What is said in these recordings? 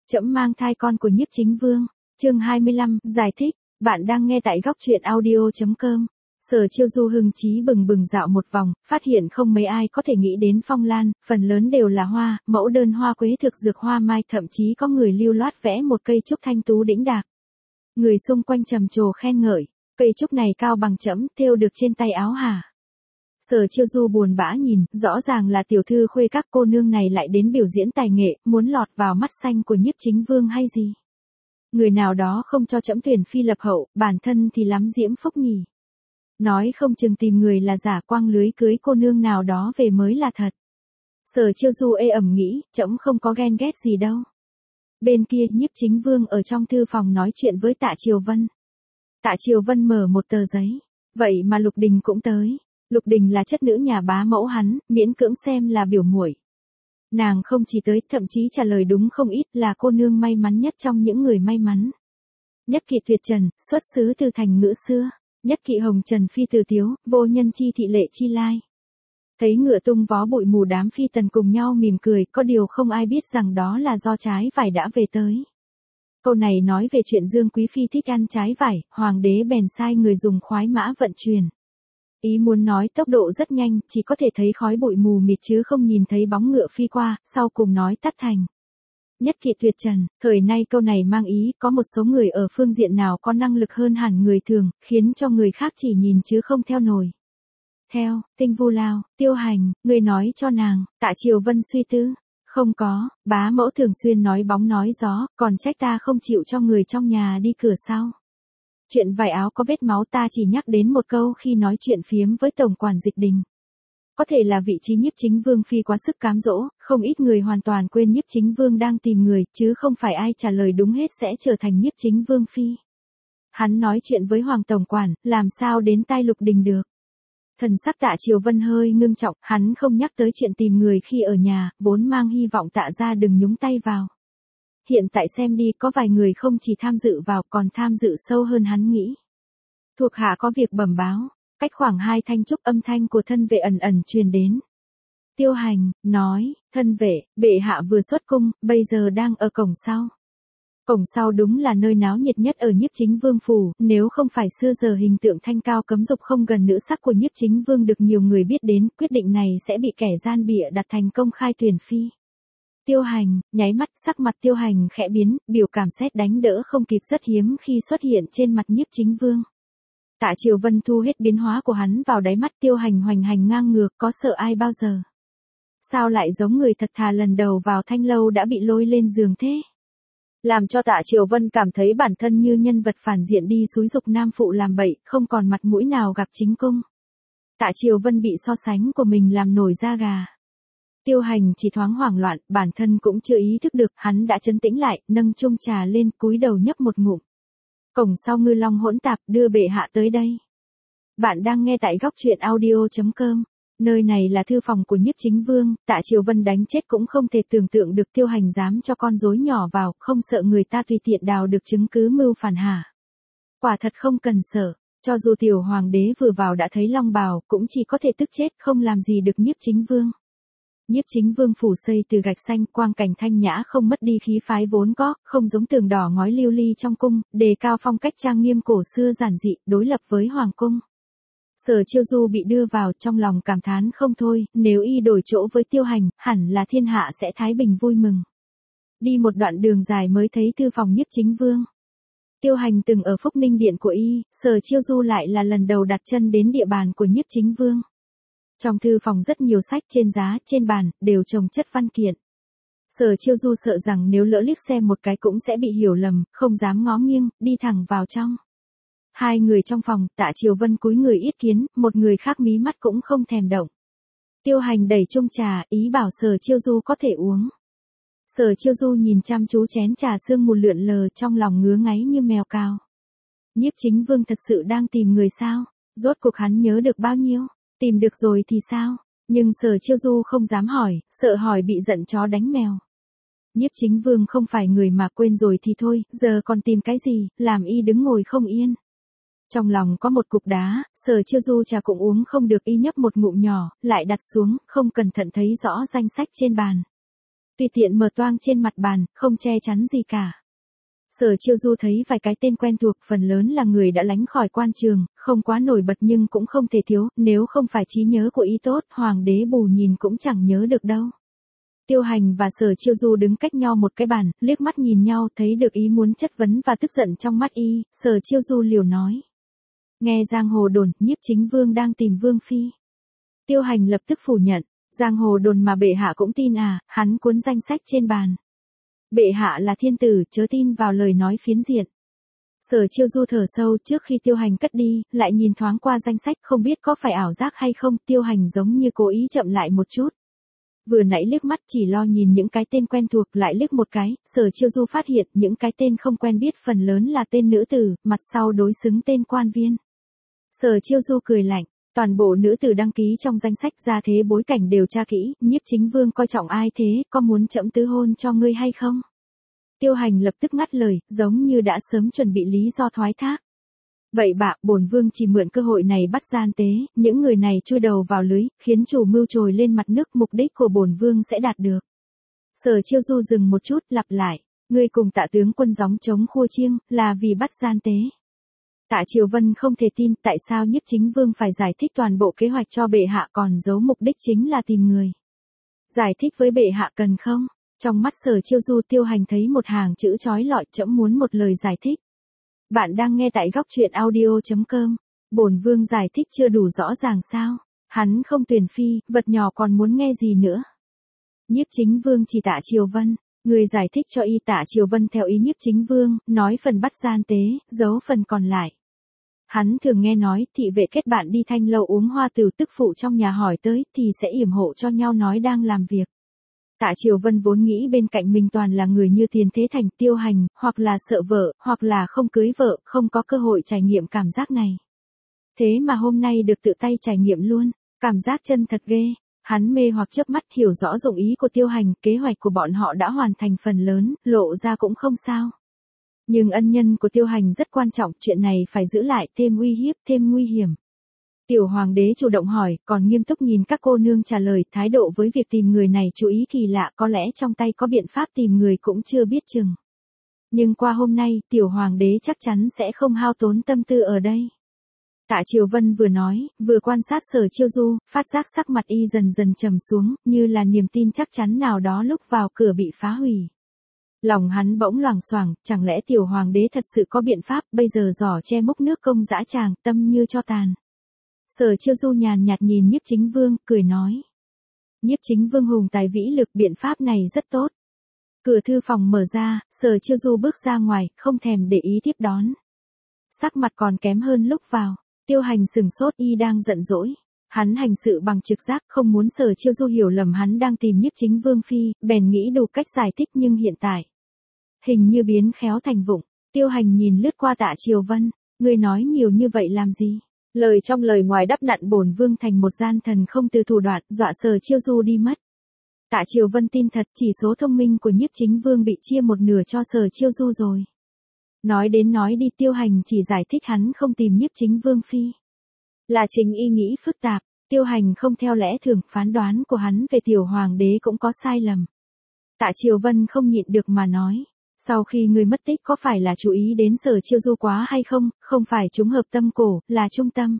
Trẫm mang thai con của Nhiếp Chính Vương. Chương 25, giải thích. Bạn đang nghe tại góc truyện audio.com. Sở Chiêu Du hưng chí bừng bừng dạo một vòng, phát hiện không mấy ai có thể nghĩ đến phong lan, phần lớn đều là hoa, mẫu đơn hoa quế thực dược hoa mai, thậm chí có người lưu loát vẽ một cây trúc thanh tú đĩnh đạc. Người xung quanh trầm trồ khen ngợi, cây trúc này cao bằng trẫm, thêu được trên tay áo hả? Sở Chiêu Du buồn bã nhìn, rõ ràng là tiểu thư khuê các cô nương này lại đến biểu diễn tài nghệ, muốn lọt vào mắt xanh của Nhiếp Chính Vương hay gì? Người nào đó không cho trẫm tuyển phi lập hậu, bản thân thì lắm diễm phúc nhỉ. Nói không chừng tìm người là giả quang lưới cưới cô nương nào đó về mới là thật. Sở Chiêu Du ê ẩm nghĩ, trẫm không có ghen ghét gì đâu. Bên kia Nhiếp Chính Vương ở trong thư phòng nói chuyện với Tạ Triều Vân. Tạ Triều Vân mở một tờ giấy. Vậy mà Lục Đình cũng tới. Lục Đình là chất nữ nhà bá mẫu hắn, miễn cưỡng xem là biểu muội. Nàng không chỉ tới, thậm chí trả lời đúng không ít, là cô nương may mắn nhất trong những người may mắn. Nhất kỵ tuyệt trần, xuất xứ từ thành ngữ xưa. Nhất kỵ hồng trần phi từ tiếu, vô nhân chi thị lệ chi lai. Thấy ngựa tung vó bụi mù, đám phi tần cùng nhau mỉm cười, có điều không ai biết rằng đó là do trái vải đã về tới. Câu này nói về chuyện Dương Quý Phi thích ăn trái vải, hoàng đế bèn sai người dùng khoái mã vận chuyển. Ý muốn nói tốc độ rất nhanh, chỉ có thể thấy khói bụi mù mịt chứ không nhìn thấy bóng ngựa phi qua, sau cùng nói tắt thành. Nhất kỵ tuyệt trần, thời nay câu này mang ý có một số người ở phương diện nào có năng lực hơn hẳn người thường, khiến cho người khác chỉ nhìn chứ không theo nổi. Theo, Tinh Vu Lao, Tiêu Hành, người nói cho nàng. Tạ Triều Vân suy tư. Không có, bá mẫu thường xuyên nói bóng nói gió, còn trách ta không chịu cho người trong nhà đi cửa sau. Chuyện vải áo có vết máu ta chỉ nhắc đến một câu khi nói chuyện phiếm với tổng quản Dịch Đình. Có thể là vị trí Nhiếp Chính Vương phi quá sức cám dỗ, không ít người hoàn toàn quên Nhiếp Chính Vương đang tìm người, chứ không phải ai trả lời đúng hết sẽ trở thành Nhiếp Chính Vương phi. Hắn nói chuyện với Hoàng tổng quản, làm sao đến tai Lục Đình được. Thần sắc Tạ Triều Vân hơi ngưng trọng, hắn không nhắc tới chuyện tìm người khi ở nhà, vốn mang hy vọng Tạ gia đừng nhúng tay vào. Hiện tại xem đi, có vài người không chỉ tham dự vào còn tham dự sâu hơn hắn nghĩ. Thuộc hạ có việc bẩm báo. Cách khoảng 2 thanh trúc, âm thanh của thân vệ ẩn ẩn truyền đến. Tiêu Hành nói, thân vệ, bệ hạ vừa xuất cung, bây giờ đang ở cổng sau. Cổng sau đúng là nơi náo nhiệt nhất ở Nhiếp Chính Vương phủ, nếu không phải xưa giờ hình tượng thanh cao cấm dục không gần nữ sắc của Nhiếp Chính Vương được nhiều người biết đến, quyết định này sẽ bị kẻ gian bịa đặt thành công khai tuyển phi. Tiêu Hành, nháy mắt, sắc mặt Tiêu Hành khẽ biến, biểu cảm sét đánh đỡ không kịp rất hiếm khi xuất hiện trên mặt Nhiếp Chính Vương. Tạ Triều Vân thu hết biến hóa của hắn vào đáy mắt. Tiêu Hành hoành hành ngang ngược, có sợ ai bao giờ. Sao lại giống người thật thà lần đầu vào thanh lâu đã bị lôi lên giường thế? Làm cho Tạ Triều Vân cảm thấy bản thân như nhân vật phản diện đi xúi giục nam phụ làm bậy, không còn mặt mũi nào gặp chính cung. Tạ Triều Vân bị so sánh của mình làm nổi da gà. Tiêu Hành chỉ thoáng hoảng loạn, bản thân cũng chưa ý thức được, hắn đã trấn tĩnh lại, nâng chung trà lên, cúi đầu nhấp một ngụm. Cổng sau ngư long hỗn tạp, đưa bệ hạ tới đây. Bạn đang nghe tại góc truyện audio.com. Nơi này là thư phòng của Nhiếp Chính Vương. Tạ Triều Vân đánh chết cũng không thể tưởng tượng được Tiêu Hành dám cho con rối nhỏ vào, không sợ người ta tùy tiện đào được chứng cứ mưu phản hả? Quả thật không cần sợ, cho dù tiểu hoàng đế vừa vào đã thấy long bào, cũng chỉ có thể tức chết, không làm gì được Nhiếp Chính Vương. Nhiếp Chính Vương phủ xây từ gạch xanh, quang cảnh thanh nhã không mất đi khí phái vốn có, không giống tường đỏ ngói lưu ly trong cung, đề cao phong cách trang nghiêm cổ xưa giản dị, đối lập với hoàng cung. Sở Chiêu Du bị đưa vào, trong lòng cảm thán không thôi, nếu y đổi chỗ với Tiêu Hành, hẳn là thiên hạ sẽ thái bình vui mừng. Đi một đoạn đường dài mới thấy thư phòng Nhiếp Chính Vương. Tiêu Hành từng ở Phúc Ninh điện của y, Sở Chiêu Du lại là lần đầu đặt chân đến địa bàn của Nhiếp Chính Vương. Trong thư phòng rất nhiều sách, trên giá, trên bàn, đều chồng chất văn kiện. Sở Chiêu Du sợ rằng nếu lỡ liếc xem một cái cũng sẽ bị hiểu lầm, không dám ngó nghiêng, đi thẳng vào trong. Hai người trong phòng, Tạ Triều Vân cúi người yết kiến, một người khác mí mắt cũng không thèm động. Tiêu Hành đẩy chung trà, ý bảo Sở Chiêu Du có thể uống. Sở Chiêu Du nhìn chăm chú chén trà sương mù lượn lờ, trong lòng ngứa ngáy như mèo cào. Nhiếp Chính Vương thật sự đang tìm người sao? Rốt cuộc hắn nhớ được bao nhiêu? Tìm được rồi thì sao? Nhưng Sở Chiêu Du không dám hỏi, sợ hỏi bị giận chó đánh mèo. Nhiếp Chính Vương không phải người mà quên rồi thì thôi, giờ còn tìm cái gì, làm y đứng ngồi không yên. Trong lòng có một cục đá, Sở Chiêu Du trà cũng uống không được, y nhấp một ngụm nhỏ, lại đặt xuống, không cẩn thận thấy rõ danh sách trên bàn. tùy tiện mở toang trên mặt bàn, không che chắn gì cả. Sở Chiêu Du thấy vài cái tên quen thuộc, phần lớn là người đã lánh khỏi quan trường, không quá nổi bật nhưng cũng không thể thiếu, nếu không phải trí nhớ của ý tốt, hoàng đế bù nhìn cũng chẳng nhớ được đâu. Tiêu Hành và Sở Chiêu Du đứng cách nhau một cái bàn, liếc mắt nhìn nhau, thấy được ý muốn chất vấn và tức giận trong mắt y, Sở Chiêu Du liều nói. Nghe giang hồ đồn, Nhiếp Chính Vương đang tìm Vương Phi. Tiêu Hành lập tức phủ nhận, giang hồ đồn mà bệ hạ cũng tin à, hắn cuốn danh sách trên bàn. Bệ hạ là thiên tử, chớ tin vào lời nói phiến diện. Sở Chiêu Du thở sâu trước khi Tiêu Hành cất đi, lại nhìn thoáng qua danh sách không biết có phải ảo giác hay không, Tiêu Hành giống như cố ý chậm lại một chút. Vừa nãy liếc mắt chỉ lo nhìn những cái tên quen thuộc lại liếc một cái, Sở Chiêu Du phát hiện những cái tên không quen biết phần lớn là tên nữ tử, mặt sau đối xứng tên quan viên. Sở Chiêu Du cười lạnh, toàn bộ nữ tử đăng ký trong danh sách ra thế bối cảnh đều tra kỹ, Nhiếp Chính Vương coi trọng ai thế, có muốn trẫm tứ hôn cho ngươi hay không? Tiêu Hành lập tức ngắt lời, giống như đã sớm chuẩn bị lý do thoái thác. Vậy bạ, bổn vương chỉ mượn cơ hội này bắt gian tế, những người này chui đầu vào lưới, khiến chủ mưu trồi lên mặt nước, mục đích của bổn vương sẽ đạt được. Sở Chiêu Du dừng một chút, lặp lại, ngươi cùng Tạ tướng quân gióng chống khua chiêng, là vì bắt gian tế. Tạ Triều Vân không thể tin tại sao Nhiếp Chính Vương phải giải thích toàn bộ kế hoạch cho bệ hạ còn giấu mục đích chính là tìm người. Giải thích với bệ hạ cần không? Trong mắt Sở Chiêu Du, Tiêu Hành thấy một hàng chữ chói lọi, trẫm muốn một lời giải thích. Bạn đang nghe tại góc truyện audio.com. Bổn vương giải thích chưa đủ rõ ràng sao? Hắn không tuyển phi, vật nhỏ còn muốn nghe gì nữa? Nhiếp Chính Vương chỉ Tạ Triều Vân, người giải thích cho y. Tạ Triều Vân theo ý Nhiếp Chính Vương, nói phần bắt gian tế, giấu phần còn lại. Hắn thường nghe nói, thị vệ kết bạn đi thanh lâu uống hoa tửu, tức phụ trong nhà hỏi tới, thì sẽ yểm hộ cho nhau nói đang làm việc. Tạ Triều Vân vốn nghĩ bên cạnh mình toàn là người như Tiền Thế Thành, Tiêu Hành, hoặc là sợ vợ, hoặc là không cưới vợ, không có cơ hội trải nghiệm cảm giác này. Thế mà hôm nay được tự tay trải nghiệm luôn, cảm giác chân thật ghê. Hắn mê hoặc chớp mắt hiểu rõ dụng ý của Tiêu Hành, kế hoạch của bọn họ đã hoàn thành phần lớn, lộ ra cũng không sao. Nhưng ân nhân của Tiêu Hành rất quan trọng, chuyện này phải giữ lại, thêm uy hiếp, thêm nguy hiểm. Tiểu hoàng đế chủ động hỏi, còn nghiêm túc nhìn các cô nương trả lời, thái độ với việc tìm người này chú ý kỳ lạ, có lẽ trong tay có biện pháp tìm người cũng chưa biết chừng. Nhưng qua hôm nay, tiểu hoàng đế chắc chắn sẽ không hao tốn tâm tư ở đây. Tạ Triều Vân vừa nói, vừa quan sát Sở Chiêu Du, phát giác sắc mặt y dần dần trầm xuống, như là niềm tin chắc chắn nào đó lúc vào cửa bị phá hủy. Lòng hắn bỗng loảng xoảng, chẳng lẽ tiểu hoàng đế thật sự có biện pháp, bây giờ giỏ che múc nước công dã tràng, tâm như cho tàn. Sở Chiêu Du nhàn nhạt nhìn Nhiếp Chính Vương, cười nói. Nhiếp Chính Vương hùng tài vĩ lực, biện pháp này rất tốt. Cửa thư phòng mở ra, Sở Chiêu Du bước ra ngoài, không thèm để ý tiếp đón. Sắc mặt còn kém hơn lúc vào, Tiêu Hành sừng sốt, y đang giận dỗi. Hắn hành sự bằng trực giác, không muốn Sở Chiêu Du hiểu lầm hắn đang tìm Nhiếp Chính Vương phi, bèn nghĩ đủ cách giải thích, nhưng hiện tại hình như biến khéo thành vụng. Tiêu Hành nhìn lướt qua Tạ Triều Vân, ngươi nói nhiều như vậy làm gì? Lời trong lời ngoài đắp nặn bổn vương thành một gian thần không từ thủ đoạn, dọa Sở Chiêu Du đi mất. Tạ Triều Vân tin thật, chỉ số thông minh của Nhiếp Chính Vương bị chia một nửa cho Sở Chiêu Du rồi. Nói đến nói đi, Tiêu Hành chỉ giải thích hắn không tìm Nhiếp Chính Vương phi. Là chính y nghĩ phức tạp, Tiêu Hành không theo lẽ thường, phán đoán của hắn về tiểu hoàng đế cũng có sai lầm. Tạ Triều Vân không nhịn được mà nói. Sau khi người mất tích có phải là chú ý đến Sở Chiêu Du quá hay không, không phải trúng hợp tâm cổ, là trung tâm.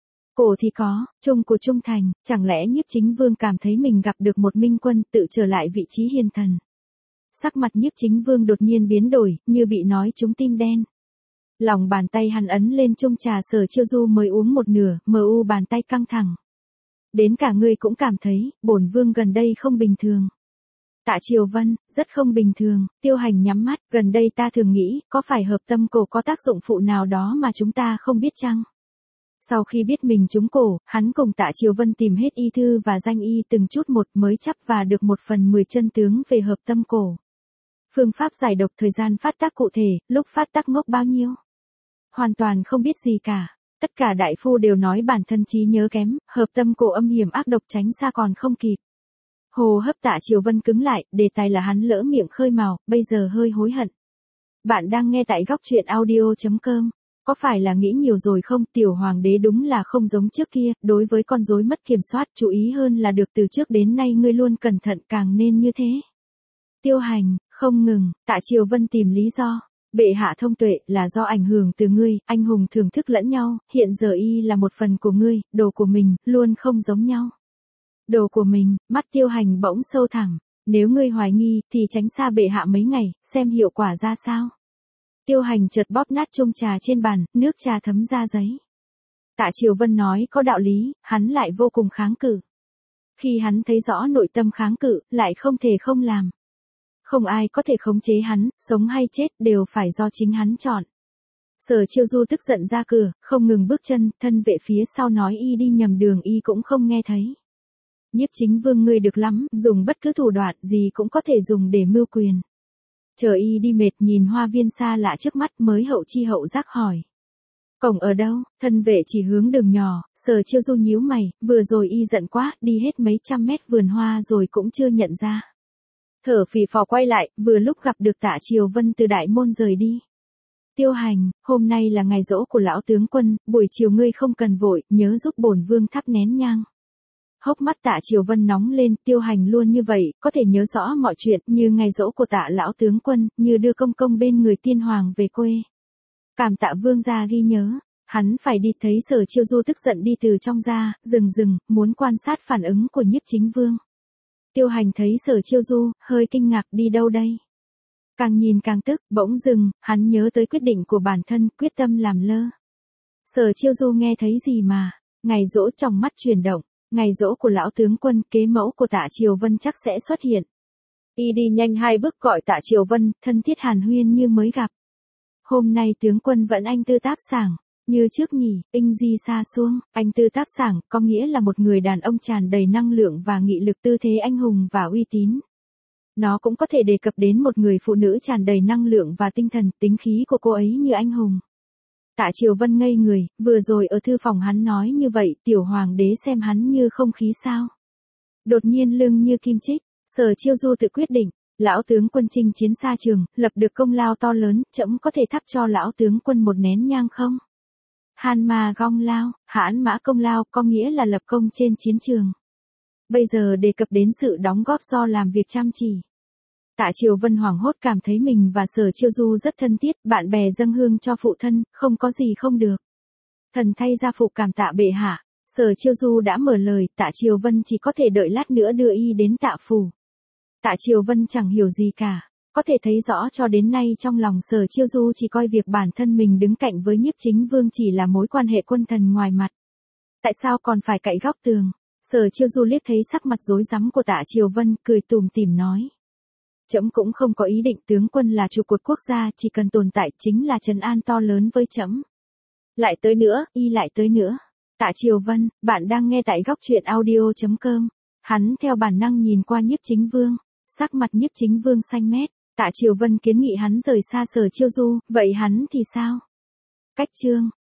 Cổ thì có, trung của trung thành, chẳng lẽ Nhiếp Chính Vương cảm thấy mình gặp được một minh quân, tự trở lại vị trí hiền thần. Sắc mặt Nhiếp Chính Vương đột nhiên biến đổi, như bị nói trúng tim đen. Lòng bàn tay hắn ấn lên chung trà Sở Chiêu Du mới uống một nửa, bàn tay căng thẳng. Đến cả ngươi cũng cảm thấy, bổn vương gần đây không bình thường. Tạ Triều Vân, rất không bình thường. Tiêu Hành nhắm mắt, gần đây ta thường nghĩ, có phải hợp tâm cổ có tác dụng phụ nào đó mà chúng ta không biết chăng? Sau khi biết mình trúng cổ, hắn cùng Tạ Triều Vân tìm hết y thư và danh y từng chút một mới chấp và được 1/10 chân tướng về hợp tâm cổ. Phương pháp giải độc, thời gian phát tác cụ thể, lúc phát tác ngốc bao nhiêu. Hoàn toàn không biết gì cả. Tất cả đại phu đều nói bản thân trí nhớ kém, hợp tâm cổ âm hiểm ác độc, tránh xa còn không kịp. Hô hấp Tạ Triều Vân cứng lại, đề tài là hắn lỡ miệng khơi mào, bây giờ hơi hối hận. Bạn đang nghe tại góc truyện audio.com. Có phải là nghĩ nhiều rồi không? Tiểu hoàng đế đúng là không giống trước kia, đối với con rối mất kiểm soát, chú ý hơn là được, từ trước đến nay ngươi luôn cẩn thận, càng nên như thế. Tiêu Hành, không ngừng, Tạ Triều Vân tìm lý do. Bệ hạ thông tuệ là do ảnh hưởng từ ngươi, anh hùng thưởng thức lẫn nhau, hiện giờ y là một phần của ngươi, đồ của mình, luôn không giống nhau. Đồ của mình, mắt Tiêu Hành bỗng sâu thẳm, nếu ngươi hoài nghi, thì tránh xa bệ hạ mấy ngày, xem hiệu quả ra sao. Tiêu Hành chợt bóp nát chung trà trên bàn, nước trà thấm ra giấy. Tạ Triều Vân nói có đạo lý, hắn lại vô cùng kháng cự. Khi hắn thấy rõ nội tâm kháng cự, lại không thể không làm. Không ai có thể khống chế hắn, sống hay chết đều phải do chính hắn chọn. Sở Chiêu Du tức giận ra cửa, không ngừng bước chân, thân vệ phía sau nói y đi nhầm đường y cũng không nghe thấy. Nhiếp Chính Vương ngươi được lắm, dùng bất cứ thủ đoạn gì cũng có thể dùng để mưu quyền. Chờ y đi mệt nhìn hoa viên xa lạ trước mắt mới hậu chi hậu giác hỏi. Cổng ở đâu? Thân vệ chỉ hướng đường nhỏ, Sở Chiêu Du nhíu mày, vừa rồi y giận quá, đi hết mấy trăm mét vườn hoa rồi cũng chưa nhận ra. Thở phì phò quay lại, vừa lúc gặp được Tạ Triều Vân từ đại môn rời đi. Tiêu Hành, hôm nay là ngày giỗ của lão tướng quân, buổi chiều ngươi không cần vội, nhớ giúp bổn vương thắp nén nhang. Hốc mắt Tạ Triều Vân nóng lên, Tiêu Hành luôn như vậy, có thể nhớ rõ mọi chuyện, như ngày giỗ của Tạ lão tướng quân, như đưa công công bên người tiên hoàng về quê. Cảm tạ vương gia ghi nhớ, hắn phải đi thấy Sở Chiêu Du tức giận đi từ trong ra, dừng, muốn quan sát phản ứng của Nhiếp Chính Vương. Tiêu Hành thấy Sở Chiêu Du, hơi kinh ngạc đi đâu đây. Càng nhìn càng tức, bỗng dừng, hắn nhớ tới quyết định của bản thân, quyết tâm làm lơ. Sở Chiêu Du nghe thấy gì mà, ngày giỗ trong mắt chuyển động, ngày giỗ của lão tướng quân, kế mẫu của Tạ Triều Vân chắc sẽ xuất hiện. Y đi nhanh 2 bước gọi Tạ Triều Vân, thân thiết hàn huyên như mới gặp. Hôm nay tướng quân vẫn anh tư táp sảng, như trước nhỉ, inh di xa xuông, anh tư táp sảng, có nghĩa là một người đàn ông tràn đầy năng lượng và nghị lực tư thế anh hùng và uy tín. Nó cũng có thể đề cập đến một người phụ nữ tràn đầy năng lượng và tinh thần, tính khí của cô ấy như anh hùng. Tạ Triều Vân ngây người, vừa rồi ở thư phòng hắn nói như vậy, tiểu hoàng đế xem hắn như không khí sao. Đột nhiên lưng như kim chích, Sở Chiêu Du tự quyết định, lão tướng quân chinh chiến xa trường, lập được công lao to lớn, trẫm có thể thắp cho lão tướng quân một nén nhang không? Hàn mà gong lao, hãn mã công lao có nghĩa là lập công trên chiến trường. Bây giờ đề cập đến sự đóng góp do làm việc chăm chỉ. Tạ Triều Vân hoảng hốt cảm thấy mình và Sở Chiêu Du rất thân thiết, bạn bè dâng hương cho phụ thân, không có gì không được. Thần thay gia phụ cảm tạ bệ hạ, Sở Chiêu Du đã mở lời, Tạ Triều Vân chỉ có thể đợi lát nữa đưa y đến Tạ phủ. Tạ Triều Vân chẳng hiểu gì cả, có thể thấy rõ cho đến nay trong lòng Sở Chiêu Du chỉ coi việc bản thân mình đứng cạnh với Nhiếp Chính Vương chỉ là mối quan hệ quân thần ngoài mặt. Tại sao còn phải cậy góc tường? Sở Chiêu Du liếc thấy sắc mặt rối rắm của Tạ Triều Vân, cười tủm tỉm nói. Trẫm cũng không có ý định tướng quân là trụ cột quốc gia, chỉ cần tồn tại chính là trấn an to lớn với trẫm. Lại tới nữa, y lại tới nữa. Tạ Triều Vân, bạn đang nghe tại góc truyện audio.com. Hắn theo bản năng nhìn qua Nhiếp Chính Vương, sắc mặt Nhiếp Chính Vương xanh mét. Tạ Triều Vân kiến nghị hắn rời xa Sở Chiêu Du, vậy hắn thì sao? Cách chương.